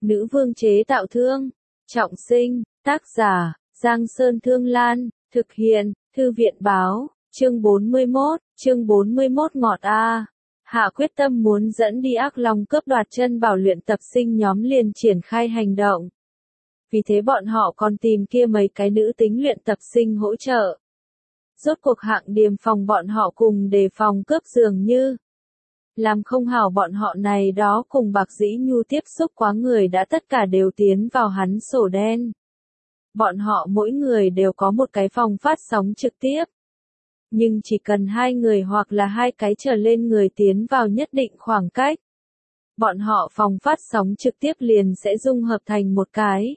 Nữ vương chế tạo thương. Trọng sinh. Tác giả, Giang Sơn Thương Lan. Thực hiện, Thư viện báo. Chương 41 ngọt a. Hạ quyết tâm muốn dẫn đi Ác Long cướp đoạt chân bảo, luyện tập sinh nhóm liền triển khai hành động. Vì thế bọn họ còn tìm kia mấy cái nữ tính luyện tập sinh hỗ trợ. Rốt cuộc Hạng Điềm phòng bọn họ cùng đề phòng cướp dường như. Làm không hảo bọn họ này đó cùng Bạc Dĩ Nhu tiếp xúc quá người đã tất cả đều tiến vào hắn sổ đen. Bọn họ mỗi người đều có một cái phòng phát sóng trực tiếp. Nhưng chỉ cần 2 người hoặc là 2 cái trở lên người tiến vào nhất định khoảng cách. Bọn họ phòng phát sóng trực tiếp liền sẽ dung hợp thành một cái.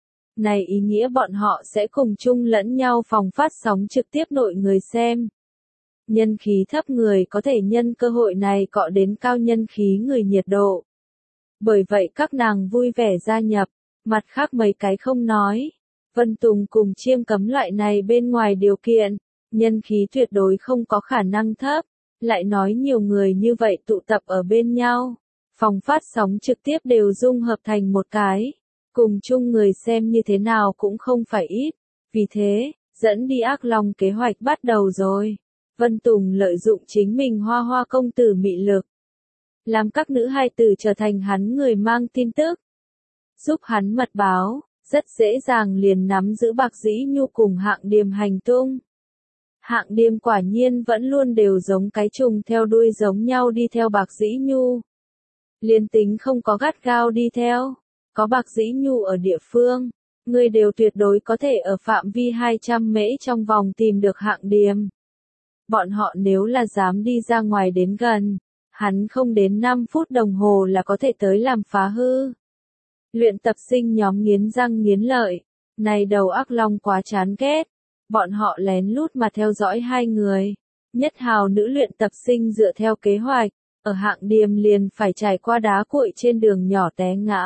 Này ý nghĩa bọn họ sẽ cùng chung lẫn nhau phòng phát sóng trực tiếp nội người xem. Nhân khí thấp người có thể nhân cơ hội này cọ đến cao nhân khí người nhiệt độ. Bởi vậy các nàng vui vẻ gia nhập, mặt khác mấy cái không nói. Vân Tùng cùng Chiêm Cấm loại này bên ngoài điều kiện, nhân khí tuyệt đối không có khả năng thấp, lại nói nhiều người như vậy tụ tập ở bên nhau. Phòng phát sóng trực tiếp đều dung hợp thành một cái, cùng chung người xem như thế nào cũng không phải ít. Vì thế, dẫn đi Ác Long kế hoạch bắt đầu rồi. Vân Tùng lợi dụng chính mình hoa hoa công tử mị lực, làm các nữ hài tử trở thành hắn người mang tin tức, giúp hắn mật báo, rất dễ dàng liền nắm giữ Bạc Dĩ Nhu cùng Hạng Điềm hành tung. Hạng Điềm quả nhiên vẫn luôn đều giống cái trùng theo đuôi giống nhau đi theo Bạc Dĩ Nhu. Liên tính không có gắt gao đi theo, có Bạc Dĩ Nhu ở địa phương, người đều tuyệt đối có thể ở phạm vi 200 mễ trong vòng tìm được Hạng Điềm. Bọn họ nếu là dám đi ra ngoài đến gần, hắn không đến 5 phút đồng hồ là có thể tới làm phá hư. Luyện tập sinh nhóm nghiến răng nghiến lợi, này đầu Ác Long quá chán ghét. Bọn họ lén lút mà theo dõi 2 người. Nhất hào nữ luyện tập sinh dựa theo kế hoạch, ở Hạng Điềm liền phải trải qua đá cuội trên đường nhỏ té ngã.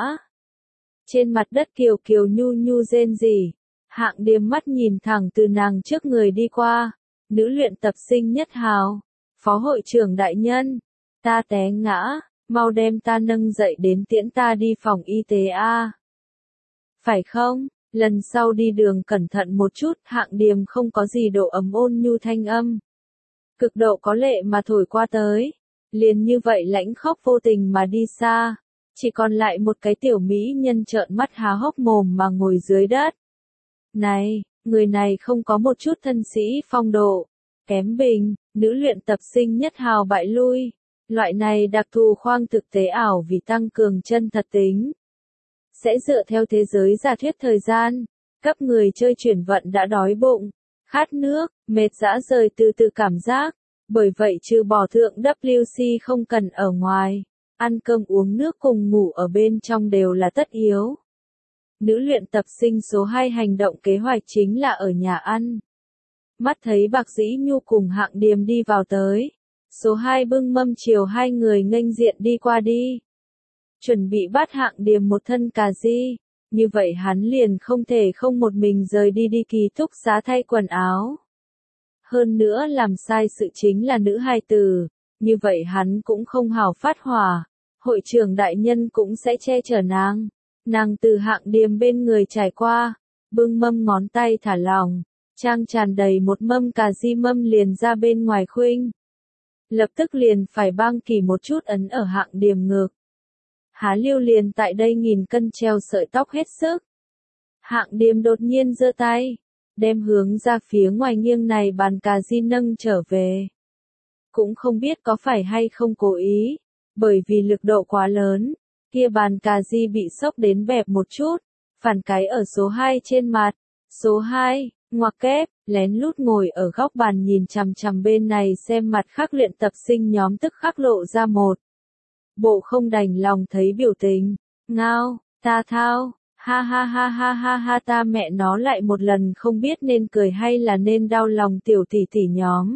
Trên mặt đất kiều kiều nhu nhu rên rỉ, Hạng Điềm mắt nhìn thẳng từ nàng trước người đi qua. Nữ luyện tập sinh Nhất hào, phó hội trưởng đại nhân, ta té ngã, mau đem ta nâng dậy đến tiễn ta đi phòng y tế a. Phải không? Lần sau đi đường cẩn thận một chút. Hạng Điềm không có gì độ ấm ôn nhu thanh âm, cực độ có lệ mà thổi qua tới, liền như vậy lãnh khóc vô tình mà đi xa, chỉ còn lại một cái tiểu mỹ nhân trợn mắt há hốc mồm mà ngồi dưới đất. Này, người này không có một chút thân sĩ phong độ, kém bình. Nữ luyện tập sinh Nhất hào bại lui. Loại này đặc thù khoang thực tế ảo vì tăng cường chân thật tính, sẽ dựa theo thế giới giả thuyết thời gian, cấp người chơi chuyển vận đã đói bụng, khát nước, mệt rã rời từ từ cảm giác. Bởi vậy trừ bỏ thượng WC không cần ở ngoài, ăn cơm uống nước cùng ngủ ở bên trong đều là tất yếu. Nữ luyện tập sinh số 2 hành động kế hoạch chính là ở nhà ăn. Mắt thấy Bạc Dĩ Nhu cùng Hạng Điềm đi vào tới, số 2 bưng mâm chiều 2 người nghênh diện đi qua đi. Chuẩn bị bắt Hạng Điềm một thân cà ri, như vậy hắn liền không thể không một mình rời đi đi ký túc xá thay quần áo. Hơn nữa làm sai sự chính là nữ hài tử, như vậy hắn cũng không hào phát hỏa, hội trưởng đại nhân cũng sẽ che chở nàng. Nàng từ Hạng Điềm bên người trải qua, bưng mâm ngón tay thả lỏng, trang tràn đầy một mâm cà ri mâm liền ra bên ngoài khuynh. Lập tức liền phải băng kỳ một chút ấn ở Hạng Điềm ngực. Há Liêu liền tại đây nghìn cân treo sợi tóc hết sức. Hạng Điềm đột nhiên giơ tay, đem hướng ra phía ngoài nghiêng này bàn cà ri nâng trở về. Cũng không biết có phải hay không cố ý, bởi vì lực độ quá lớn, kia bàn cà ri bị sốc đến bẹp một chút, phản cái ở số 2 trên mặt. Số 2, ngoặc kép, lén lút ngồi ở góc bàn nhìn chằm chằm bên này xem mặt khác luyện tập sinh nhóm tức khắc lộ ra một bộ không đành lòng thấy biểu tình. Ngao, ta thao, ha ha ha ha ha ha, ta mẹ nó lại một lần không biết nên cười hay là nên đau lòng tiểu tỷ tỷ nhóm.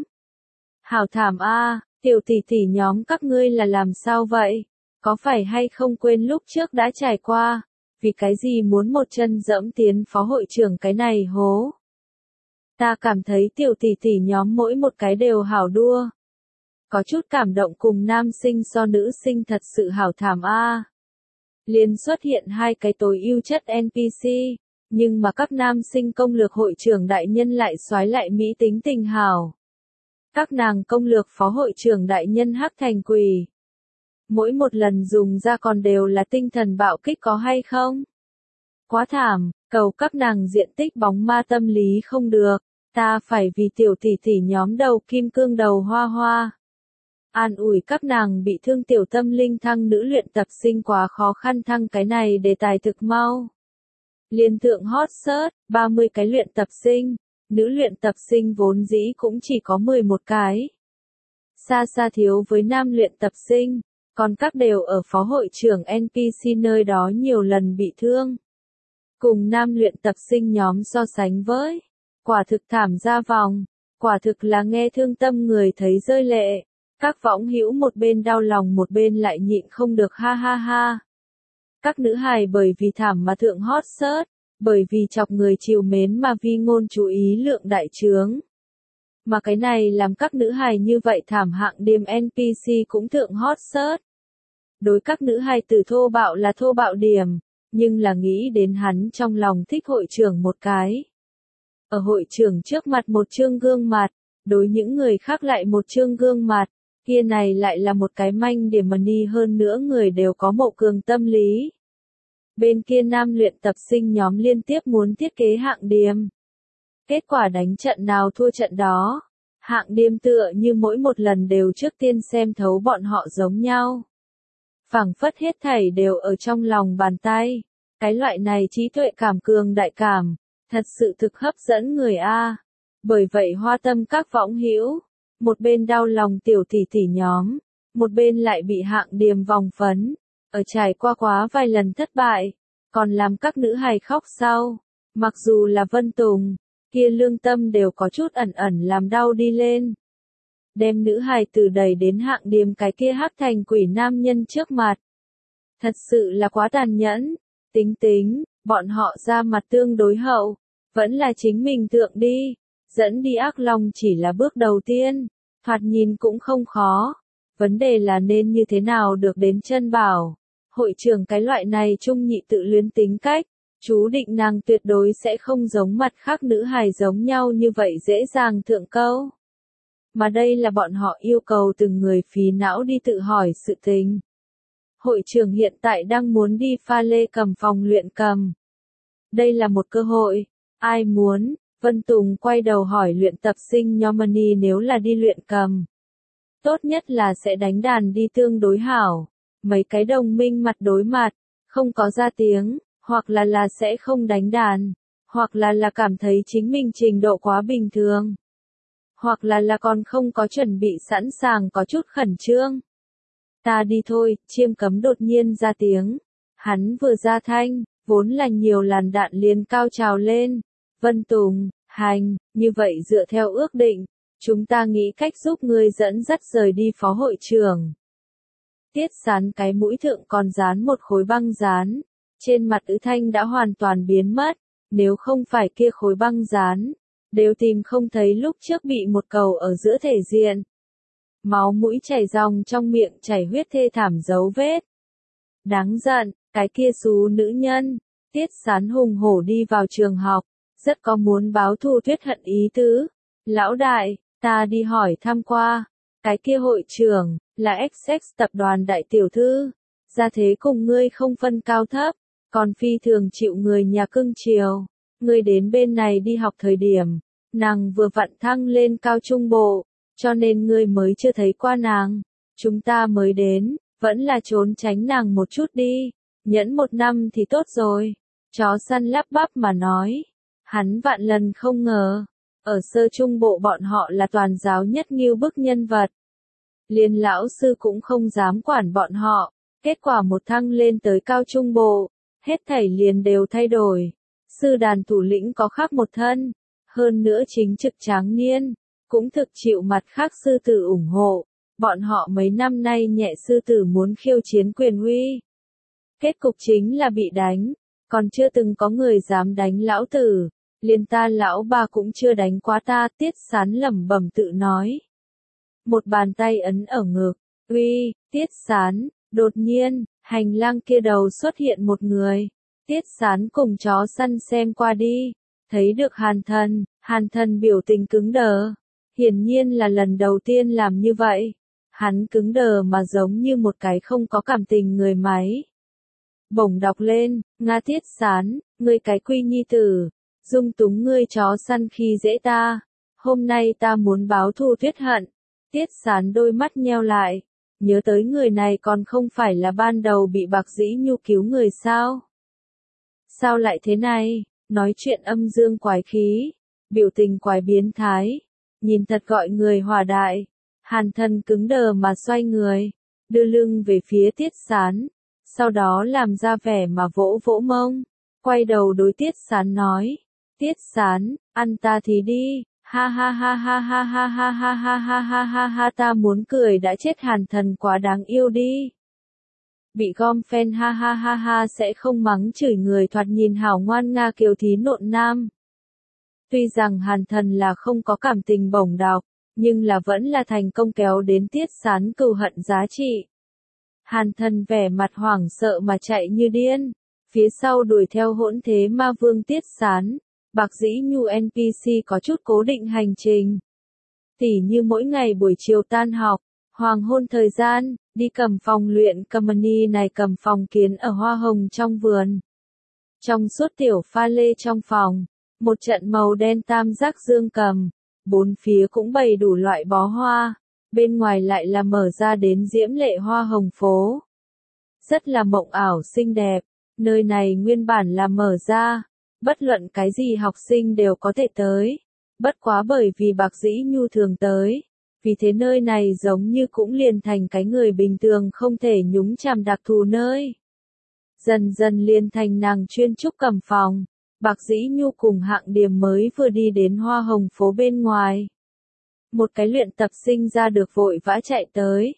Hảo thảm a, tiểu tỷ tỷ nhóm các ngươi là làm sao vậy? Có phải hay không quên lúc trước đã trải qua, vì cái gì muốn một chân dẫm tiến phó hội trưởng cái này hố? Ta cảm thấy tiểu tỷ tỷ nhóm mỗi một cái đều hảo đua. Có chút cảm động cùng nam sinh so nữ sinh thật sự hảo thảm a. liền xuất hiện hai cái tối ưu chất NPC, nhưng mà các nam sinh công lược hội trưởng đại nhân lại soái lại mỹ tính tình hào. Các nàng công lược phó hội trưởng đại nhân hắc thành quỷ. Mỗi một lần dùng ra còn đều là tinh thần bạo kích có hay không? Quá thảm, cầu các nàng diện tích bóng ma tâm lý không được, ta phải vì tiểu tỷ tỷ nhóm đầu kim cương đầu hoa hoa. An ủi các nàng bị thương tiểu tâm linh thăng nữ luyện tập sinh quá khó khăn thăng cái này đề tài thực mau. Liên thượng hot search, 30 cái luyện tập sinh, nữ luyện tập sinh vốn dĩ cũng chỉ có 11 cái. Xa xa thiếu với nam luyện tập sinh, còn các đều ở phó hội trưởng NPC nơi đó nhiều lần bị thương. Cùng nam luyện tập sinh nhóm so sánh với, quả thực thảm ra vòng, quả thực là nghe thương tâm người thấy rơi lệ. Các võng hữu một bên đau lòng một bên lại nhịn không được ha ha ha. Các nữ hài bởi vì thảm mà thượng hot search, bởi vì chọc người chiều mến mà vi ngôn chú ý lượng đại trướng. Mà cái này làm các nữ hài như vậy thảm hạng điểm NPC cũng thượng hot search. Đối các nữ hài từ thô bạo là thô bạo điểm, nhưng là nghĩ đến hắn trong lòng thích hội trưởng một cái. Ở hội trưởng trước mặt một trương gương mặt, đối những người khác lại một trương gương mặt, kia này lại là một cái manh điểm money hơn nữa người đều có mộ cường tâm lý. Bên kia nam luyện tập sinh nhóm liên tiếp muốn thiết kế hạng điểm. Kết quả đánh trận nào thua trận đó. Hạng điểm tựa như mỗi một lần đều trước tiên xem thấu bọn họ giống nhau. Phảng phất hết thảy đều ở trong lòng bàn tay. Cái loại này trí tuệ cảm cường đại cảm, thật sự thực hấp dẫn người a. Bởi vậy hoa tâm các võng hữu, một bên đau lòng tiểu tỷ tỷ nhóm, một bên lại bị hạng điểm vòng phấn, ở trải qua quá vài lần thất bại, còn làm các nữ hài khóc sau, mặc dù là Vân Tùng, kia lương tâm đều có chút ẩn ẩn làm đau đi lên. Đem nữ hài từ đẩy đến hạng điểm cái kia hắc thành quỷ nam nhân trước mặt. Thật sự là quá tàn nhẫn, tính, bọn họ ra mặt tương đối hậu, vẫn là chính mình thượng đi, dẫn đi ác long chỉ là bước đầu tiên, thoạt nhìn cũng không khó, vấn đề là nên như thế nào được đến chân bảo. Hội trưởng cái loại này trung nhị tự luyến tính cách, chú định nàng tuyệt đối sẽ không giống mặt khác nữ hài giống nhau như vậy dễ dàng thượng câu. Mà đây là bọn họ yêu cầu từng người phí não đi tự hỏi sự tình. Hội trưởng hiện tại đang muốn đi pha lê cầm phòng luyện cầm. Đây là một cơ hội, ai muốn? Vân Tùng quay đầu hỏi luyện tập sinh Yomani nếu là đi luyện cầm. Tốt nhất là sẽ đánh đàn đi tương đối hảo. Mấy cái đồng minh mặt đối mặt, không có ra tiếng, hoặc là sẽ không đánh đàn, hoặc là cảm thấy chính mình trình độ quá bình thường. Hoặc là còn không có chuẩn bị sẵn sàng có chút khẩn trương. Ta đi thôi, Chiêm Cấm đột nhiên ra tiếng. Hắn vừa ra thanh, vốn là nhiều làn đạn liền cao trào lên. Vân Tùng, hành, như vậy dựa theo ước định, chúng ta nghĩ cách giúp ngươi dẫn dắt rời đi phó hội trưởng. Tiết Sán cái mũi thượng còn dán một khối băng dán, trên mặt Ứ Thanh đã hoàn toàn biến mất, nếu không phải kia khối băng dán, đều tìm không thấy lúc trước bị một cầu ở giữa thể diện. Máu mũi chảy ròng trong miệng chảy huyết thê thảm dấu vết. Đáng giận, cái kia xú nữ nhân. Tiết Sán hùng hổ đi vào trường học, rất có muốn báo thù tuyết hận ý tứ. Lão đại, ta đi hỏi thăm qua, cái kia hội trưởng, là XX tập đoàn đại tiểu thư, ra thế cùng ngươi không phân cao thấp, còn phi thường chịu người nhà cưng chiều. Ngươi đến bên này đi học thời điểm, nàng vừa vặn thăng lên cao trung bộ, cho nên ngươi mới chưa thấy qua nàng. Chúng ta mới đến, vẫn là trốn tránh nàng một chút đi, nhẫn một năm thì tốt rồi. Chó săn lắp bắp mà nói, hắn vạn lần không ngờ, ở sơ trung bộ bọn họ là toàn giáo nhất nghiêu bức nhân vật. Liên lão sư cũng không dám quản bọn họ, kết quả một thăng lên tới cao trung bộ, hết thảy liền đều thay đổi. Sư đàn thủ lĩnh có khác một thân, hơn nữa chính trực tráng niên, cũng thực chịu mặt khác sư tử ủng hộ. Bọn họ mấy năm nay nhẹ sư tử muốn khiêu chiến quyền uy. Kết cục chính là bị đánh, còn chưa từng có người dám đánh lão tử, liền ta lão bà cũng chưa đánh quá ta. Tiết Sán lẩm bẩm tự nói. Một bàn tay ấn ở ngực, uy, Tiết Sán, đột nhiên, Hành lang kia đầu xuất hiện một người. Tiết Sán cùng chó săn xem qua đi. Thấy được Hàn Thần biểu tình cứng đờ. Hiển nhiên là lần đầu tiên làm như vậy. Hắn cứng đờ mà giống như một cái không có cảm tình người máy. Bổng đọc lên, Nga Tiết Sán, ngươi cái quy nhi tử, dung túng ngươi chó săn khi dễ ta. Hôm nay ta muốn báo thù tuyết hận. Tiết Sán đôi mắt nheo lại. Nhớ tới người này còn không phải là ban đầu bị Bạc Dĩ Nhu cứu người sao? Sao lại thế này? Nói chuyện âm dương quái khí, biểu tình quái biến thái, nhìn thật gọi người hòa đại. Hàn Thần cứng đờ mà xoay người, đưa lưng về phía Tiết Sán, sau đó làm ra vẻ mà vỗ vỗ mông, quay đầu đối Tiết Sán nói, Tiết Sán, ăn ta thì đi, ha ha ha ha ha ha ha ha ha ha ha ha ha ta muốn cười đã chết. Hàn Thần quá đáng yêu đi. Bị gom fan ha ha ha ha sẽ không mắng chửi người thoạt nhìn hảo ngoan nga kiều thí nộn nam. Tuy rằng Hàn Thần là không có cảm tình bổng đọc, nhưng là vẫn là thành công kéo đến Tiết Sán cừu hận giá trị. Hàn Thần vẻ mặt hoảng sợ mà chạy như điên, phía sau đuổi theo hỗn thế ma vương Tiết Sán. Bạc Dĩ Nhu NPC có chút cố định hành trình. Tỉ như mỗi ngày buổi chiều tan học, hoàng hôn thời gian, đi cầm phòng luyện company này cầm phòng kiến ở hoa hồng trong vườn. Trong suốt tiểu pha lê trong phòng, một trận màu đen tam giác dương cầm, bốn phía cũng bày đủ loại bó hoa, bên ngoài lại là mở ra đến diễm lệ hoa hồng phố. Rất là mộng ảo xinh đẹp, nơi này nguyên bản là mở ra, bất luận cái gì học sinh đều có thể tới, bất quá bởi vì Bạc Dĩ Nhu thường tới. Vì thế nơi này giống như cũng liền thành cái người bình thường không thể nhúng chàm đặc thù nơi. Dần dần liền thành nàng chuyên trúc cầm phòng. Bạc Dĩ Nhu cùng Hạng Điềm mới vừa đi đến hoa hồng phố bên ngoài. Một cái luyện tập sinh ra được vội vã chạy tới.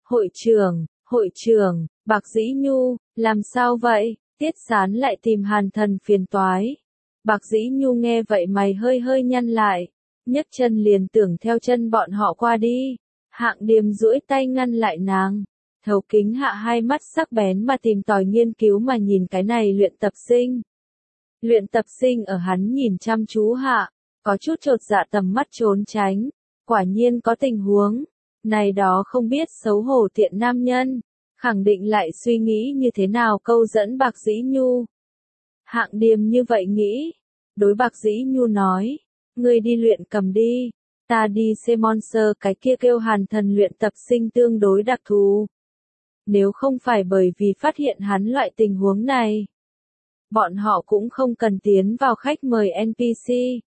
Hội trưởng, Bạc Dĩ Nhu, làm sao vậy? Tiết Sán lại tìm Hàn Thần phiền toái. Bạc Dĩ Nhu nghe vậy mày hơi nhăn lại. Nhấc chân liền tưởng theo chân bọn họ qua đi. Hạng Điềm duỗi tay ngăn lại nàng. Thấu kính hạ hai mắt sắc bén mà tìm tòi nghiên cứu mà nhìn cái này luyện tập sinh. Luyện tập sinh ở hắn nhìn chăm chú hạ, có chút chột dạ tầm mắt trốn tránh. Quả nhiên có tình huống. Này đó không biết xấu hổ tiện nam nhân. Khẳng định lại suy nghĩ như thế nào câu dẫn Bạc Dĩ Nhu. Hạng Điềm như vậy nghĩ. Đối Bạc Dĩ Nhu nói. Ngươi đi luyện cầm đi, ta đi xem Monster cái kia kêu Hàn Thần luyện tập sinh tương đối đặc thù. Nếu không phải bởi vì phát hiện hắn loại tình huống này, bọn họ cũng không cần tiến vào khách mời NPC.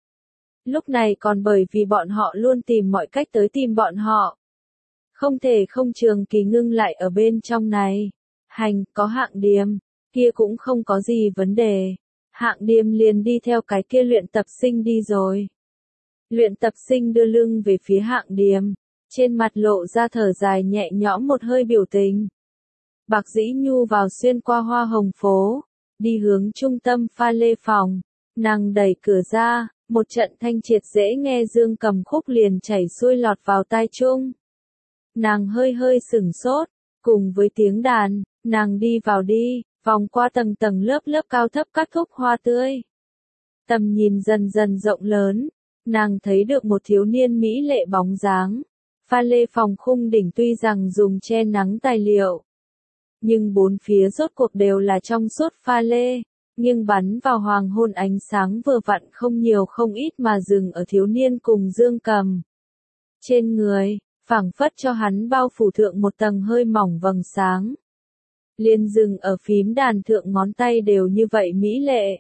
Lúc này còn bởi vì bọn họ luôn tìm mọi cách tới tìm bọn họ. Không thể không trường kỳ ngưng lại ở bên trong này. Có Hạng Điềm, kia cũng không có gì vấn đề. Hạng Điềm liền đi theo cái kia luyện tập sinh đi rồi. Luyện tập sinh đưa lưng về phía Hạng Điềm, trên mặt lộ ra thở dài nhẹ nhõm một hơi biểu tình. Bạc Dĩ Nhu vào xuyên qua hoa hồng phố, đi hướng trung tâm pha lê phòng, nàng đẩy cửa ra, một trận thanh triệt dễ nghe dương cầm khúc liền chảy xuôi lọt vào tai chung. Nàng hơi sửng sốt, cùng với tiếng đàn, nàng đi vào đi. Vòng qua tầng tầng lớp lớp cao thấp các thúc hoa tươi. Tầm nhìn dần dần rộng lớn, nàng thấy được một thiếu niên mỹ lệ bóng dáng. Pha lê phòng khung đỉnh tuy rằng dùng che nắng tài liệu, nhưng bốn phía rốt cuộc đều là trong suốt pha lê, nhưng bắn vào hoàng hôn ánh sáng vừa vặn không nhiều không ít mà dừng ở thiếu niên cùng dương cầm. Trên người, phảng phất cho hắn bao phủ thượng một tầng hơi mỏng vầng sáng. Liền dừng ở phím đàn thượng ngón tay đều như vậy mỹ lệ.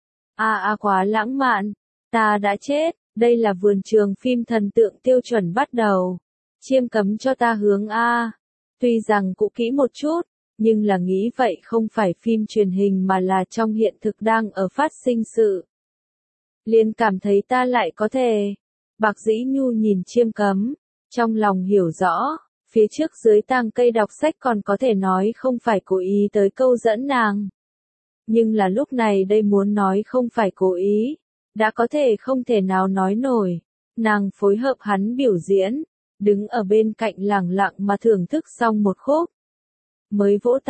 Quá lãng mạn, ta đã chết, đây là vườn trường phim thần tượng tiêu chuẩn bắt đầu. Chiêm cấm cho ta hướng A. Tuy rằng cũ kỹ một chút, nhưng là nghĩ vậy không phải phim truyền hình mà là trong hiện thực đang ở phát sinh sự. Liền cảm thấy ta lại có thể. Bạc Dĩ Nhu nhìn chiêm cấm, trong lòng hiểu rõ. Phía trước dưới tàng cây đọc sách còn có thể nói không phải cố ý tới câu dẫn nàng. Nhưng là lúc này đây muốn nói không phải cố ý, đã có thể không thể nào nói nổi. Nàng phối hợp hắn biểu diễn, đứng ở bên cạnh lẳng lặng mà thưởng thức xong một khúc. Mới vỗ tay,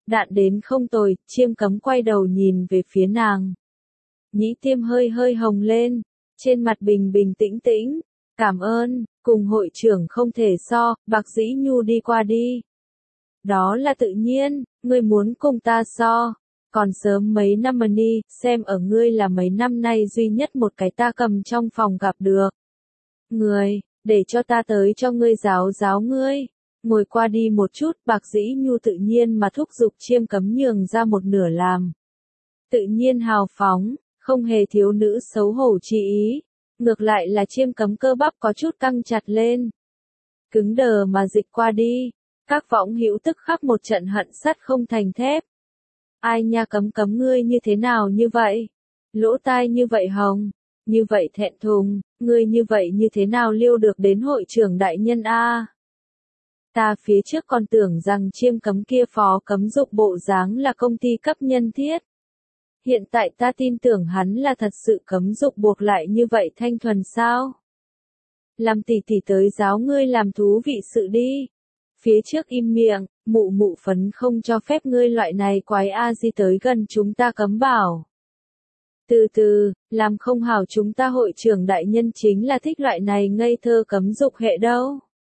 Đạn đến không tồi, Chiêm Cấm quay đầu nhìn về phía nàng. Nhĩ Tiêm hơi hơi hồng lên, trên mặt bình bình tĩnh tĩnh. Cảm ơn, cùng hội trưởng không thể so, Bạc Dĩ Nhu đi qua đi. Đó là tự nhiên, ngươi muốn cùng ta so. Còn sớm mấy năm mà đi, xem ở ngươi là mấy năm nay duy nhất một cái ta cầm trong phòng gặp được. Người, để cho ta tới cho ngươi giáo giáo ngươi. Ngồi qua đi một chút, Bạc Dĩ Nhu tự nhiên mà thúc giục Chiêm Cấm nhường ra một nửa làm. Tự nhiên hào phóng, không hề thiếu nữ xấu hổ chi ý. Ngược lại là Chiêm Cấm cơ bắp có chút căng chặt lên. Cứng đờ mà dịch qua đi. Các võng hữu tức khắc một trận hận sắt không thành thép. Ai nha, Cấm ngươi như thế nào như vậy? Lỗ tai như vậy hồng, như vậy thẹn thùng, ngươi như vậy như thế nào liêu được đến hội trưởng đại nhân a? Ta phía trước còn tưởng rằng Chiêm Cấm kia phó cấm dụng bộ dáng là công ty cấp nhân thiết. Hiện tại ta tin tưởng hắn là thật sự cấm dụng buộc lại như vậy thanh thuần sao? Làm tỷ tỷ tới giáo ngươi làm thú vị sự đi. Phía trước im miệng, mụ phấn không cho phép ngươi loại này quái a di tới gần chúng ta Cấm bảo. Từ từ, làm không hảo chúng ta hội trưởng đại nhân chính là thích loại này ngây thơ cấm dục hệ đâu.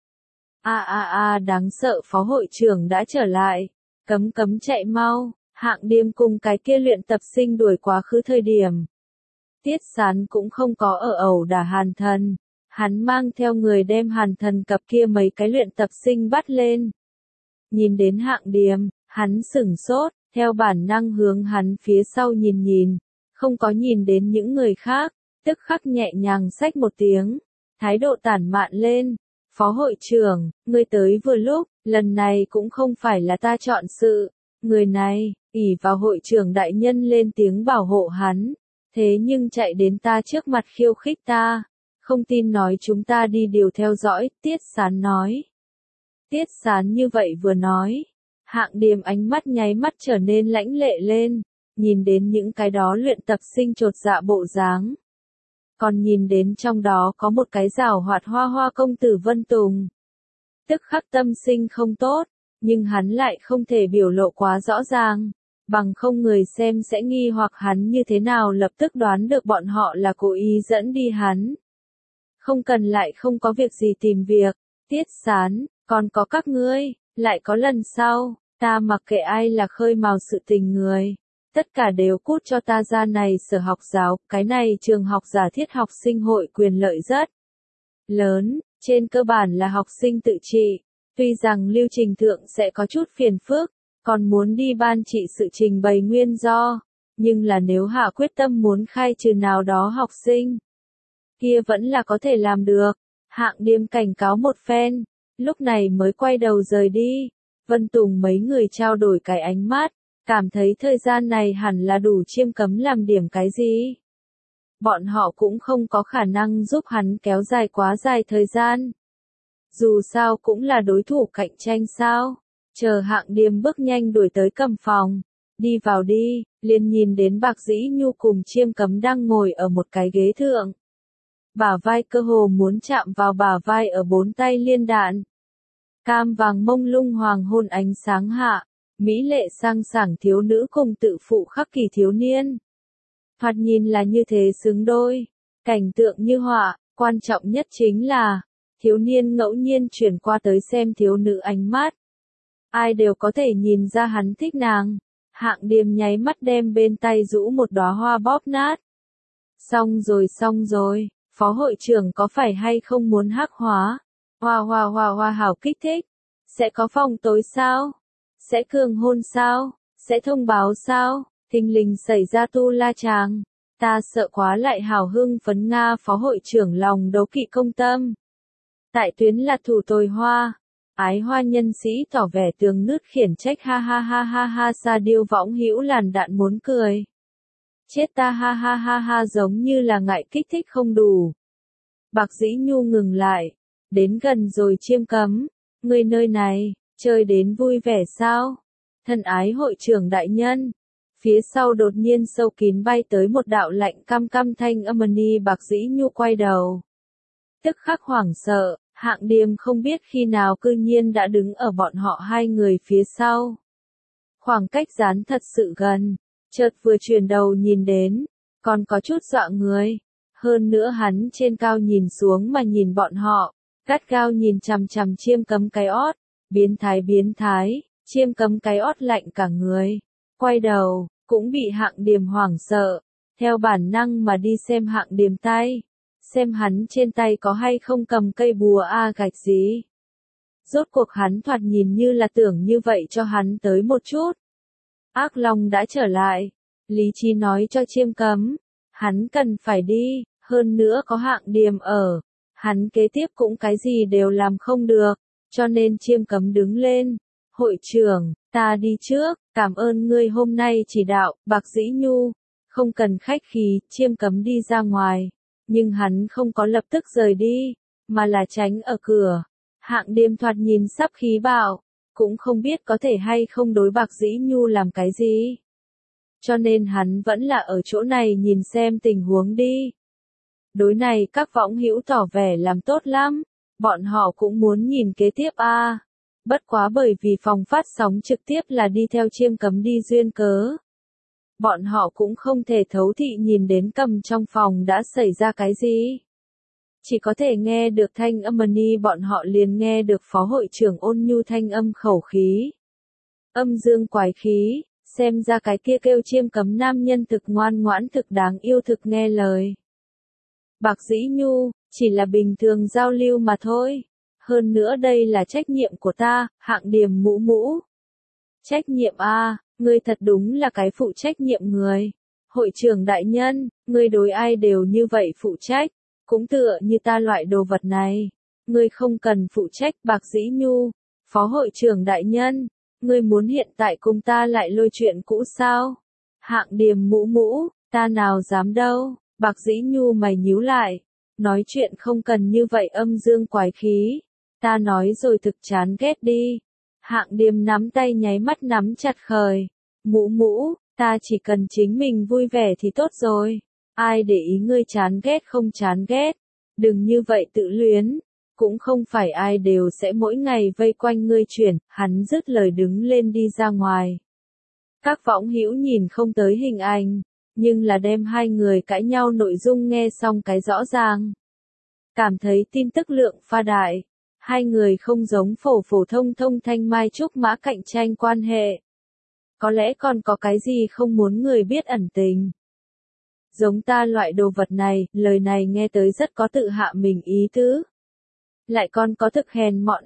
Đáng sợ phó hội trưởng đã trở lại. Cấm chạy mau, Hạng Điềm cùng cái kia luyện tập sinh đuổi quá khứ thời điểm. Tiết Sán cũng không có ở ẩu đả Hàn Thần. Hắn mang theo người đem Hàn Thần cặp kia mấy cái luyện tập sinh bắt lên. Nhìn đến Hạng Điềm, hắn sửng sốt, theo bản năng hướng hắn phía sau nhìn, không có nhìn đến những người khác, tức khắc nhẹ nhàng xách một tiếng, thái độ tản mạn lên. Phó hội trưởng, ngươi tới vừa lúc, lần này cũng không phải là ta chọn sự, người này, ỷ vào hội trưởng đại nhân lên tiếng bảo hộ hắn, thế nhưng chạy đến ta trước mặt khiêu khích ta. Không tin nói chúng ta đi điều theo dõi, Tiết Sán nói. Tiết Sán như vậy vừa nói, Hạng Điềm ánh mắt nháy mắt trở nên lãnh lệ lên, nhìn đến những cái đó luyện tập sinh chột dạ bộ dáng. Còn nhìn đến trong đó có một cái giảo hoạt hoa hoa công tử Vân Tùng. Tức khắc tâm sinh không tốt, nhưng hắn lại không thể biểu lộ quá rõ ràng, bằng không người xem sẽ nghi hoặc hắn như thế nào lập tức đoán được bọn họ là cố ý dẫn đi hắn. Không cần lại không có việc gì tìm việc, Tiết Sán, còn có các ngươi, lại có lần sau, ta mặc kệ ai là khơi mào sự tình người. Tất cả đều cút cho ta ra này sở học giáo, cái này trường học giả thiết học sinh hội quyền lợi rất lớn, trên cơ bản là học sinh tự trị. Tuy rằng lưu trình thượng sẽ có chút phiền phức, còn muốn đi ban trị sự trình bày nguyên do, nhưng là nếu hạ quyết tâm muốn khai trừ nào đó học sinh, kia vẫn là có thể làm được. Hạng Điềm cảnh cáo một phen, lúc này mới quay đầu rời đi. Vân Tùng mấy người trao đổi cái ánh mắt, cảm thấy thời gian này hẳn là đủ Chiêm Cấm làm điểm cái gì. Bọn họ cũng không có khả năng giúp hắn kéo dài quá dài thời gian. Dù sao cũng là đối thủ cạnh tranh sao. Chờ Hạng Điềm bước nhanh đuổi tới cầm phòng. Đi vào đi, liền nhìn đến Bạc Dĩ Nhu cùng Chiêm Cấm đang ngồi ở một cái ghế thượng. Bả vai cơ hồ muốn chạm vào bả vai ở bốn tay liên đạn. Cam vàng mông lung hoàng hôn ánh sáng hạ, mỹ lệ sang sảng thiếu nữ cùng tự phụ khắc kỳ thiếu niên. Thoạt nhìn là như thế xứng đôi, cảnh tượng như họa, quan trọng nhất chính là, thiếu niên ngẫu nhiên chuyển qua tới xem thiếu nữ ánh mắt. Ai đều có thể nhìn ra hắn thích nàng. Hạng Điềm nháy mắt đem bên tay rũ một đóa hoa bóp nát. Xong rồi, phó hội trưởng có phải hay không muốn hắc hóa? Hoa hảo kích thích. Sẽ có phòng tối sao? Sẽ cường hôn sao? Sẽ thông báo sao? Thình lình xảy ra tu la chàng. Ta sợ quá lại hào hưng phấn Nga phó hội trưởng lòng đấu kỵ công tâm. Tại tuyến là thủ tồi hoa. Ái hoa nhân sĩ tỏ vẻ tường nứt khiển trách ha sa điêu võng hữu làn đạn muốn cười. Chết ta ha giống như là ngại kích thích không đủ. Bạc Dĩ Nhu ngừng lại. Đến gần rồi Chiêm Cấm. Người nơi này, chơi đến vui vẻ sao? Thân ái hội trưởng đại nhân. Phía sau đột nhiên sâu kín bay tới một đạo lạnh căm căm thanh âm ni. Bạc Dĩ Nhu quay đầu. Tức khắc hoảng sợ, Hạng Điềm không biết khi nào cư nhiên đã đứng ở bọn họ hai người phía sau. Khoảng cách dán thật sự gần, chợt vừa chuyển đầu nhìn đến, còn có chút dọa người. Hơn nữa hắn trên cao nhìn xuống mà nhìn bọn họ, gắt gao nhìn chằm chằm Chiêm Cấm cái ót, biến thái, Chiêm Cấm cái ót lạnh cả người. Quay đầu, cũng bị Hạng Điềm hoảng sợ, theo bản năng mà đi xem Hạng Điềm tay, xem hắn trên tay có hay không cầm cây bùa gạch gì. Rốt cuộc hắn thoạt nhìn như là tưởng như vậy cho hắn tới một chút. Ác Long đã trở lại, lý trí nói cho Chiêm Cấm, hắn cần phải đi, hơn nữa có Hạng Điềm ở, hắn kế tiếp cũng cái gì đều làm không được, cho nên Chiêm Cấm đứng lên. Hội trưởng, ta đi trước, cảm ơn ngươi hôm nay chỉ đạo, Bạc Dĩ Nhu. Không cần khách khí, Chiêm Cấm đi ra ngoài, nhưng hắn không có lập tức rời đi, mà là tránh ở cửa. Hạng Điềm thoạt nhìn sắp khí bạo, cũng không biết có thể hay không đối Bạc Dĩ Nhu làm cái gì. Cho nên hắn vẫn là ở chỗ này nhìn xem tình huống đi. Đối này các võng hữu tỏ vẻ làm tốt lắm, bọn họ cũng muốn nhìn kế tiếp Bất quá bởi vì phòng phát sóng trực tiếp là đi theo Chiêm Cấm đi duyên cớ. Bọn họ cũng không thể thấu thị nhìn đến cầm trong phòng đã xảy ra cái gì. Chỉ có thể nghe được thanh âm ni bọn họ liền nghe được phó hội trưởng Ôn Nhu thanh âm khẩu khí. Âm dương quái khí, xem ra cái kia kêu Chiêm Cấm nam nhân thực ngoan ngoãn thực đáng yêu thực nghe lời. Bạc Dĩ Nhu, chỉ là bình thường giao lưu mà thôi. Hơn nữa đây là trách nhiệm của ta, Hạng Điềm mũ mũ. Trách nhiệm ngươi thật đúng là cái phụ trách nhiệm người. Hội trưởng đại nhân, ngươi đối ai đều như vậy phụ trách, cũng tựa như ta loại đồ vật này. Ngươi không cần phụ trách Bạc Dĩ Nhu. Phó hội trưởng đại nhân, ngươi muốn hiện tại cùng ta lại lôi chuyện cũ sao? Hạng Điềm mũ mũ, ta nào dám đâu. Bạc Dĩ Nhu mày nhíu lại, nói chuyện không cần như vậy âm dương quái khí. Ta nói rồi thực chán ghét đi. Hạng Điềm nắm tay nháy mắt nắm chặt khởi. Mũ mũ, ta chỉ cần chính mình vui vẻ thì tốt rồi. Ai để ý ngươi chán ghét không chán ghét. Đừng như vậy tự luyến. Cũng không phải ai đều sẽ mỗi ngày vây quanh ngươi chuyển. Hắn dứt lời đứng lên đi ra ngoài. Các võng hữu nhìn không tới hình ảnh, nhưng là đem hai người cãi nhau nội dung nghe xong cái rõ ràng. Cảm thấy tin tức lượng pha đại. Hai người không giống phổ phổ thông thông thanh mai trúc mã cạnh tranh quan hệ. Có lẽ còn có cái gì không muốn người biết ẩn tình. Giống ta loại đồ vật này, lời này nghe tới rất có tự hạ mình ý tứ. Lại còn có thực hèn mọn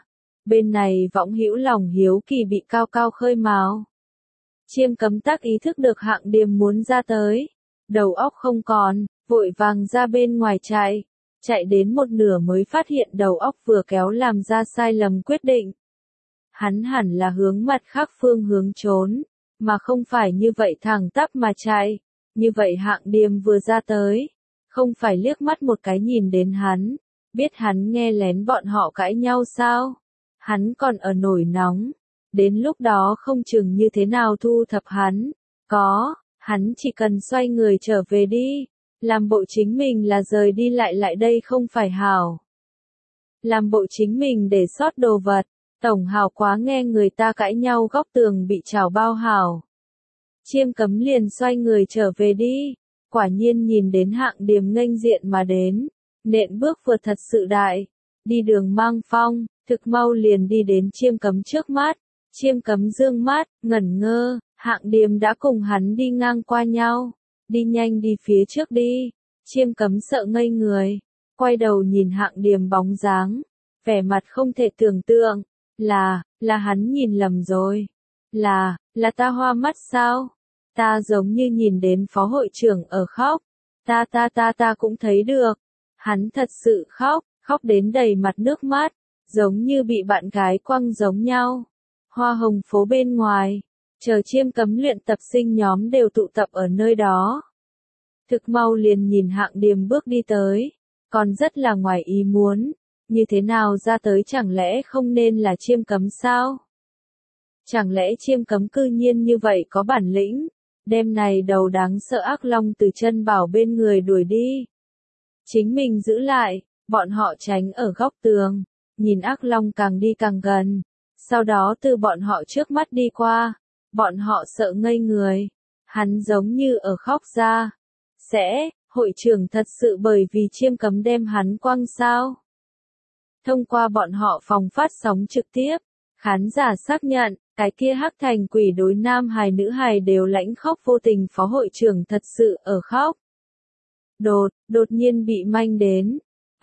Bên này võng hữu lòng hiếu kỳ bị cao cao khơi mào. Chiêm Cấm tác ý thức được Hạng Điềm muốn ra tới. Đầu óc không còn, vội vàng ra bên ngoài chạy. Chạy đến một nửa mới phát hiện đầu óc vừa kéo làm ra sai lầm quyết định. Hắn hẳn là hướng mặt khác phương hướng trốn, mà không phải như vậy thẳng tắp mà chạy. Như vậy Hạng Điềm vừa ra tới, không phải liếc mắt một cái nhìn đến hắn, biết hắn nghe lén bọn họ cãi nhau sao? Hắn còn ở nổi nóng, đến lúc đó không chừng như thế nào thu thập hắn. Hắn chỉ cần xoay người trở về đi. Làm bộ chính mình là rời đi lại đây không phải hảo. Làm bộ chính mình để sót đồ vật, tổng hảo quá nghe người ta cãi nhau góc tường bị trào bao hảo. Chiêm Cấm liền xoay người trở về đi, quả nhiên nhìn đến Hạng Điềm nghênh diện mà đến, nện bước vừa thật sự đại, đi đường mang phong, thực mau liền đi đến Chiêm Cấm trước mắt. Chiêm Cấm dương mắt, ngẩn ngơ, Hạng Điềm đã cùng hắn đi ngang qua nhau. Đi nhanh đi phía trước đi. Chiêm Cấm sợ ngây người, quay đầu nhìn Hạng Điềm bóng dáng, vẻ mặt không thể tưởng tượng, là hắn nhìn lầm rồi. Là ta hoa mắt sao? Ta giống như nhìn đến phó hội trưởng ở khóc. Ta cũng thấy được. Hắn thật sự khóc đến đầy mặt nước mắt, giống như bị bạn gái quăng giống nhau. Hoa Hồng phố bên ngoài, chờ Chiêm Cấm luyện tập sinh nhóm đều tụ tập ở nơi đó. Thực mau liền nhìn Hạng Điềm bước đi tới, còn rất là ngoài ý muốn, như thế nào ra tới chẳng lẽ không nên là Chiêm Cấm sao? Chẳng lẽ Chiêm Cấm cư nhiên như vậy có bản lĩnh, đem này đầu đáng sợ ác long từ chân bảo bên người đuổi đi. Chính mình giữ lại, bọn họ tránh ở góc tường, nhìn ác long càng đi càng gần, sau đó từ bọn họ trước mắt đi qua, Bọn họ sợ ngây người. Hắn giống như ở khóc ra. Hội trưởng thật sự bởi vì Chiêm Cấm đem hắn quăng sao? Thông qua bọn họ phòng phát sóng trực tiếp, khán giả xác nhận, cái kia hắc thành quỷ đối nam hài nữ hài đều lãnh khóc vô tình, phó hội trưởng thật sự ở khóc. Đột nhiên bị manh đến.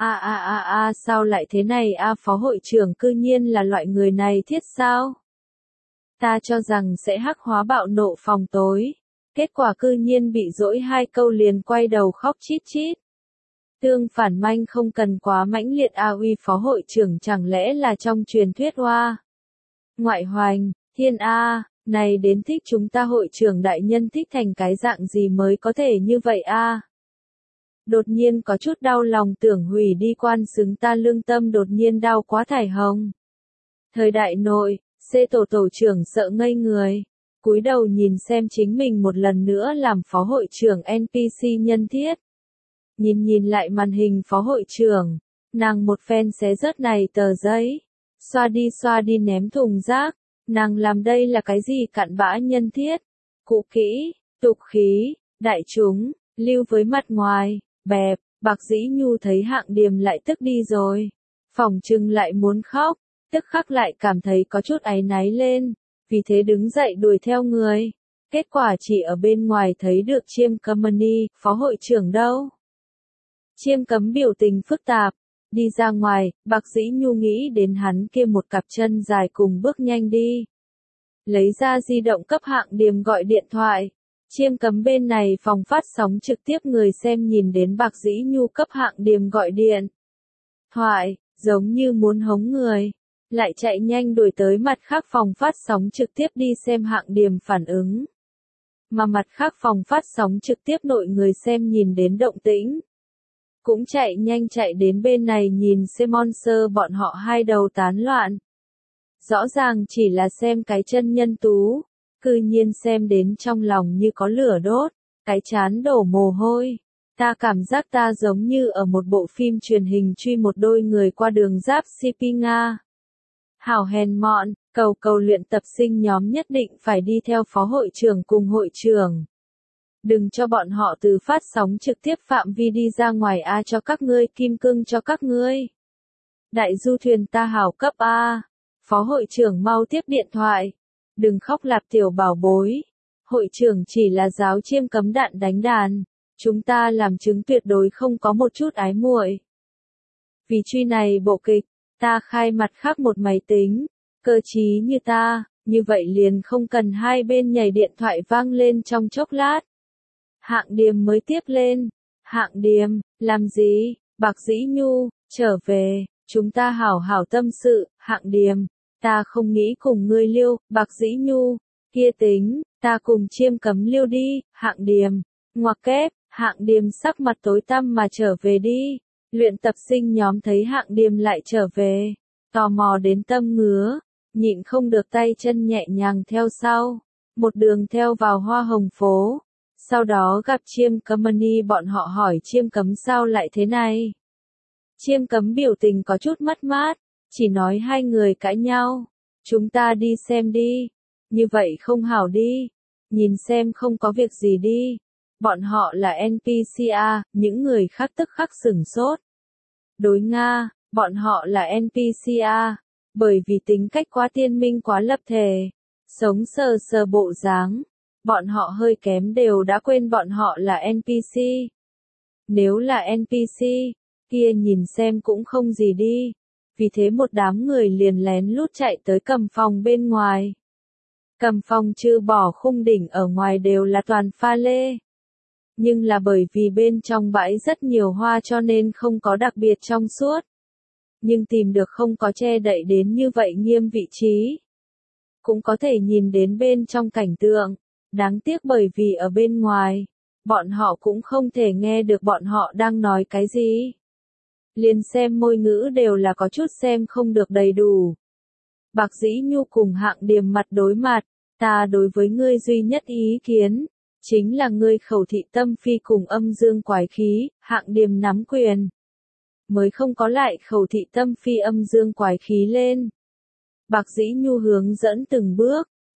Sao lại thế này phó hội trưởng cư nhiên là loại người này thiết sao? Ta cho rằng sẽ hắc hóa bạo nộ phòng tối. Kết quả cư nhiên bị dỗi 2 câu liền quay đầu khóc chít chít. Tương phản manh không cần quá mãnh liệt uy phó hội trưởng chẳng lẽ là trong truyền thuyết hoa. Ngoại hoành, thiên này đến thích chúng ta hội trưởng đại nhân thích thành cái dạng gì mới có thể như vậy Đột nhiên có chút đau lòng tưởng hủy đi quan xứng ta lương tâm đột nhiên đau quá thải hồng. Thời đại nội, tổ trưởng sợ ngây người. Cúi đầu nhìn xem chính mình một lần nữa làm phó hội trưởng NPC nhân thiết. Nhìn lại màn hình phó hội trưởng, nàng một phen xé rớt này tờ giấy, xoa đi ném thùng rác, nàng làm đây là cái gì cặn bã nhân thiết, cũ kỹ, tục khí, đại chúng, lưu với mặt ngoài, bẹp, Bạc Dĩ Nhu thấy Hạng Điềm lại tức đi rồi, phỏng chừng lại muốn khóc, tức khắc lại cảm thấy có chút áy náy lên, vì thế đứng dậy đuổi theo người, kết quả chỉ ở bên ngoài thấy được Chiêm Cấm phó hội trưởng đâu. Chiêm Cấm biểu tình phức tạp, đi ra ngoài, Bạc Dĩ Nhu nghĩ đến hắn kia một cặp chân dài cùng bước nhanh đi. Lấy ra di động cấp Hạng Điềm gọi điện thoại. Chiêm Cấm bên này phòng phát sóng trực tiếp người xem nhìn đến Bạc Dĩ Nhu cấp Hạng Điềm gọi điện thoại, giống như muốn hống người, lại chạy nhanh đuổi tới mặt khác phòng phát sóng trực tiếp đi xem Hạng Điềm phản ứng. Mà mặt khác phòng phát sóng trực tiếp nội người xem nhìn đến động tĩnh, cũng chạy nhanh chạy đến bên này nhìn xem monster bọn họ hai đầu tán loạn. Rõ ràng chỉ là xem cái chân nhân tú, cư nhiên xem đến trong lòng như có lửa đốt, cái chán đổ mồ hôi. Ta cảm giác ta giống như ở một bộ phim truyền hình truy một đôi người qua đường giáp CP Nga. Hảo hèn mọn, cầu luyện tập sinh nhóm nhất định phải đi theo phó hội trưởng cùng hội trưởng. Đừng cho bọn họ từ phát sóng trực tiếp phạm vi đi ra ngoài cho các ngươi kim cương cho các ngươi. Đại du thuyền ta hảo cấp phó hội trưởng mau tiếp điện thoại. Đừng khóc lạp tiểu bảo bối. Hội trưởng chỉ là giáo Chiêm Cấm đạn đánh đàn. Chúng ta làm chứng tuyệt đối không có một chút ái muội. Vì truy này bộ kịch, ta khai mặt khác một máy tính. Cơ trí như ta, như vậy liền không cần hai bên nhảy điện thoại vang lên trong chốc lát. Hạng Điềm mới tiếp lên. Hạng Điềm, làm gì? Bạc Dĩ Nhu, trở về, chúng ta hảo hảo tâm sự. Hạng Điềm, ta không nghĩ cùng ngươi liêu. Bạc Dĩ Nhu, kia tính, ta cùng Chiêm Cấm liêu đi. Hạng Điềm, ngoặc kép, Hạng Điềm sắc mặt tối tăm mà trở về đi. Luyện tập sinh nhóm thấy Hạng Điềm lại trở về, tò mò đến tâm ngứa, nhịn không được tay chân nhẹ nhàng theo sau, một đường theo vào Hoa Hồng phố. Sau đó gặp Chiêm Cấm bọn họ hỏi Chiêm Cấm sao lại thế này. Chiêm Cấm biểu tình có chút mất mát, chỉ nói hai người cãi nhau. Chúng ta đi xem đi. Như vậy không hảo đi. Nhìn xem không có việc gì đi. Bọn họ là NPC những người khác tức khắc sửng sốt. Đối Nga, bọn họ là NPC bởi vì tính cách quá tiên minh quá lập thể. Sống sờ bộ dáng. Bọn họ hơi kém đều đã quên bọn họ là NPC. Nếu là NPC, kia nhìn xem cũng không gì đi. Vì thế một đám người liền lén lút chạy tới Cầm Phòng bên ngoài. Cầm Phòng trừ bỏ khung đỉnh ở ngoài đều là toàn pha lê. Nhưng là bởi vì bên trong bãi rất nhiều hoa cho nên không có đặc biệt trong suốt. Nhưng tìm được không có che đậy đến như vậy nghiêm vị trí. Cũng có thể nhìn đến bên trong cảnh tượng. Đáng tiếc bởi vì ở bên ngoài, bọn họ cũng không thể nghe được bọn họ đang nói cái gì. Liền xem môi ngữ đều là có chút xem không được đầy đủ. Bạc Dĩ Nhu cùng Hạng Điềm mặt đối mặt, ta đối với ngươi duy nhất ý kiến, chính là ngươi khẩu thị tâm phi cùng âm dương quái khí. Hạng Điềm nắm quyền, mới không có lại khẩu thị tâm phi âm dương quái khí lên. Bạc Dĩ Nhu hướng dẫn từng bước,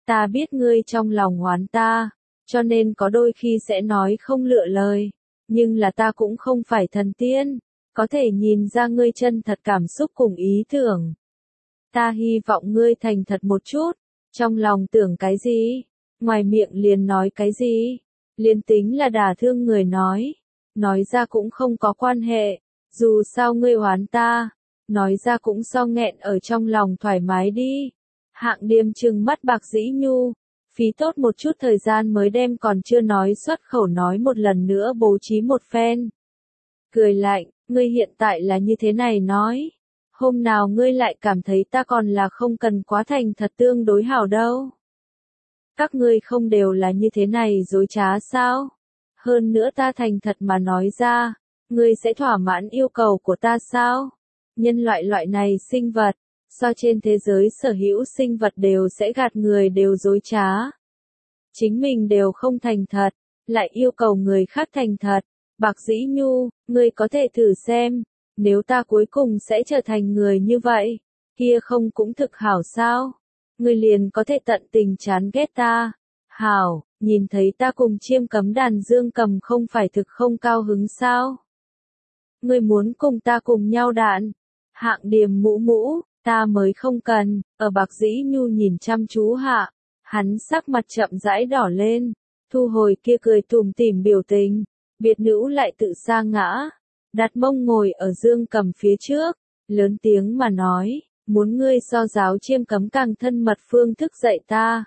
Ta biết ngươi trong lòng oán ta, cho nên có đôi khi sẽ nói không lựa lời, nhưng là ta cũng không phải thần tiên, có thể nhìn ra ngươi chân thật cảm xúc cùng ý tưởng. Ta hy vọng ngươi thành thật một chút, trong lòng tưởng cái gì, ngoài miệng liền nói cái gì, liền tính là đả thương người nói ra cũng không có quan hệ, dù sao ngươi oán ta, nói ra cũng so nghẹn ở trong lòng thoải mái đi. Hạng Điềm trừng mắt Bạc Dĩ Nhu, phí tốt một chút thời gian mới đem còn chưa nói xuất khẩu nói một lần nữa bố trí một phen. Cười lạnh, ngươi hiện tại là như thế này nói, hôm nào ngươi lại cảm thấy ta còn là không cần quá thành thật tương đối hảo đâu. Các ngươi không đều là như thế này dối trá sao? Hơn nữa ta thành thật mà nói ra, ngươi sẽ thỏa mãn yêu cầu của ta sao? Nhân loại này sinh vật, so trên thế giới sở hữu sinh vật đều sẽ gạt người đều dối trá. Chính mình đều không thành thật, lại yêu cầu người khác thành thật. Bạc Dĩ Nhu, ngươi có thể thử xem, nếu ta cuối cùng sẽ trở thành người như vậy, kia không cũng thực hảo sao? Ngươi liền có thể tận tình chán ghét ta. Hảo, nhìn thấy ta cùng Chiêm Cấm đàn dương cầm không phải thực không cao hứng sao? Ngươi muốn cùng ta cùng nhau đạn. Hạng Điềm mũ mũ, ta mới không cần, ở Bạc Dĩ Nhu nhìn chăm chú hạ, hắn sắc mặt chậm rãi đỏ lên, thu hồi kia cười tủm tỉm biểu tình, biệt nữ lại tự sa ngã, đặt mông ngồi ở dương cầm phía trước, lớn tiếng mà nói, muốn ngươi so giáo Chiêm Cấm càng thân mật phương thức dạy ta.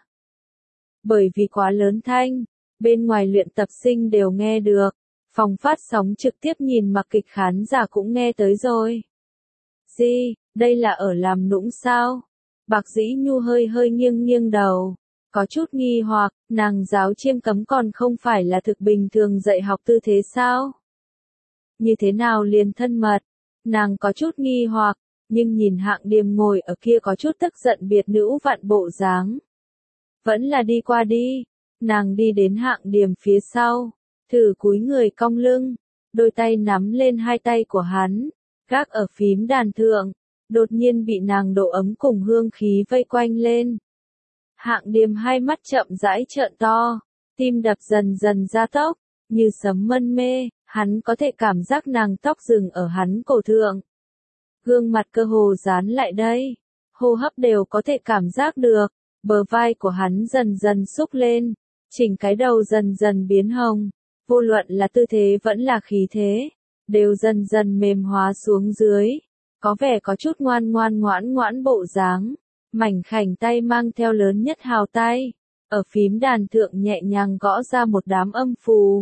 Bởi vì quá lớn thanh, bên ngoài luyện tập sinh đều nghe được, phòng phát sóng trực tiếp nhìn mặc kịch khán giả cũng nghe tới rồi. Gì, đây là ở làm nũng sao? Bạc Dĩ Nhu hơi nghiêng nghiêng đầu, có chút nghi hoặc, nàng giáo Chiêm Cấm còn không phải là thực bình thường dạy học tư thế sao? Như thế nào liền thân mật? Nàng có chút nghi hoặc, nhưng nhìn Hạng Điềm ngồi ở kia có chút tức giận biệt nữ vặn bộ dáng. Vẫn là đi qua đi, nàng đi đến Hạng Điềm phía sau, thử cúi người cong lưng, đôi tay nắm lên hai tay của hắn, gác ở phím đàn thượng, đột nhiên bị nàng độ ấm cùng hương khí vây quanh lên. Hạng Điềm hai mắt chậm rãi trợn to, tim đập dần dần gia tốc, như sấm mân mê, hắn có thể cảm giác nàng tóc rừng ở hắn cổ thượng. Gương mặt cơ hồ dán lại đây, hô hấp đều có thể cảm giác được, bờ vai của hắn dần dần xúc lên, chỉnh cái đầu dần dần biến hồng, vô luận là tư thế vẫn là khí thế, đều dần dần mềm hóa xuống dưới, có vẻ có chút ngoan ngoãn bộ dáng, mảnh khảnh tay mang theo lớn nhất hào tay, ở phím đàn thượng nhẹ nhàng gõ ra một đám âm phù.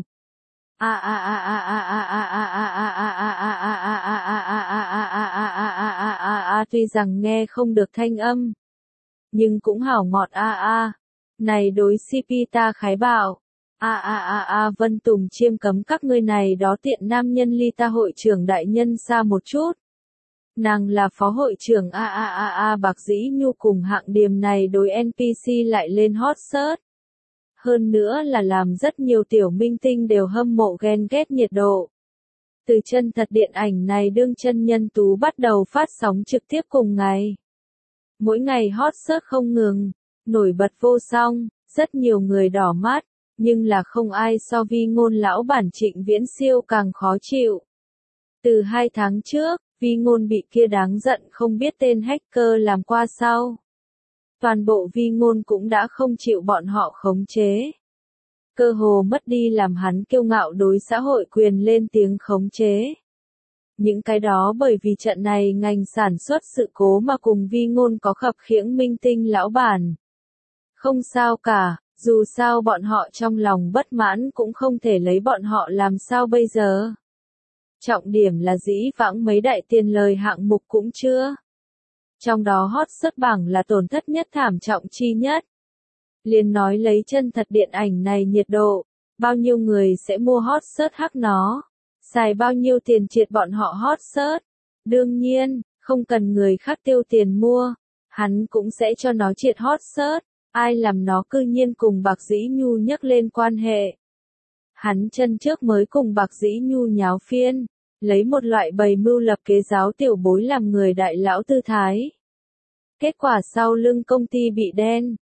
Tuy rằng nghe không được thanh âm, nhưng cũng hảo ngọt này đối CP ta khái bảo. Vân Tùng Chiêm Cấm các ngươi này đó tiện nam nhân ly ta hội trưởng đại nhân xa một chút. Nàng là phó hội trưởng Bạc Dĩ Nhu cùng Hạng Điềm này đối NPC lại lên hot search. Hơn nữa là làm rất nhiều tiểu minh tinh đều hâm mộ ghen ghét nhiệt độ. Từ chân thật điện ảnh này đương chân nhân tú bắt đầu phát sóng trực tiếp cùng ngày. Mỗi ngày hot search không ngừng, nổi bật vô song, rất nhiều người đỏ mắt, nhưng là không ai so Vi Ngôn lão bản Trịnh Viễn Siêu càng khó chịu. Từ 2 tháng trước, Vi Ngôn bị kia đáng giận không biết tên hacker làm qua sau. Toàn bộ Vi Ngôn cũng đã không chịu bọn họ khống chế. Cơ hồ mất đi làm hắn kiêu ngạo đối xã hội quyền lên tiếng khống chế. Những cái đó bởi vì trận này ngành sản xuất sự cố mà cùng Vi Ngôn có khập khiễng minh tinh lão bản. Không sao cả, dù sao bọn họ trong lòng bất mãn cũng không thể lấy bọn họ làm sao bây giờ. Trọng điểm là dĩ vãng mấy đại tiền lời hạng mục cũng chưa. Trong đó hot search bảng là tổn thất nhất thảm trọng chi nhất. Liền nói lấy chân thật điện ảnh này nhiệt độ, bao nhiêu người sẽ mua hot search hắc nó, xài bao nhiêu tiền triệt bọn họ hot search. Đương nhiên, không cần người khác tiêu tiền mua, hắn cũng sẽ cho nó triệt hot search, ai làm nó cư nhiên cùng Bạc Dĩ Nhu nhắc lên quan hệ. Hắn chân trước mới cùng Bạc Dĩ Nhu nháo phiên, lấy một loại bày mưu lập kế giáo tiểu bối làm người đại lão tư thái. Kết quả sau lưng công ty bị đen,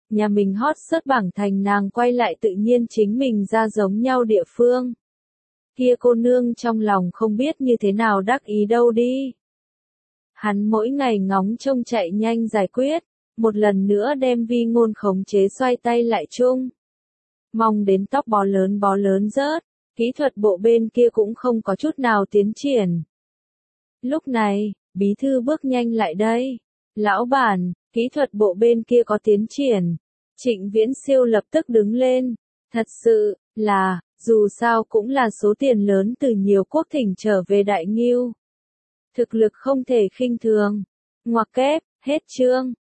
nhà mình hot search bảng thành nàng quay lại tự nhiên chính mình ra giống nhau địa phương. Kia cô nương trong lòng không biết như thế nào đắc ý đâu đi. Hắn mỗi ngày ngóng trông chạy nhanh giải quyết, một lần nữa đem vi ngôn khống chế xoay tay lại chung. Mong đến tóc bó lớn rớt, kỹ thuật bộ bên kia cũng không có chút nào tiến triển. Lúc này, bí thư bước nhanh lại đây. Lão bản, kỹ thuật bộ bên kia có tiến triển. Trịnh Viễn Siêu lập tức đứng lên. Thật sự, là, dù sao cũng là số tiền lớn từ nhiều quốc thỉnh trở về Đại Ngưu. Thực lực không thể khinh thường. Ngoặc kép, hết chương.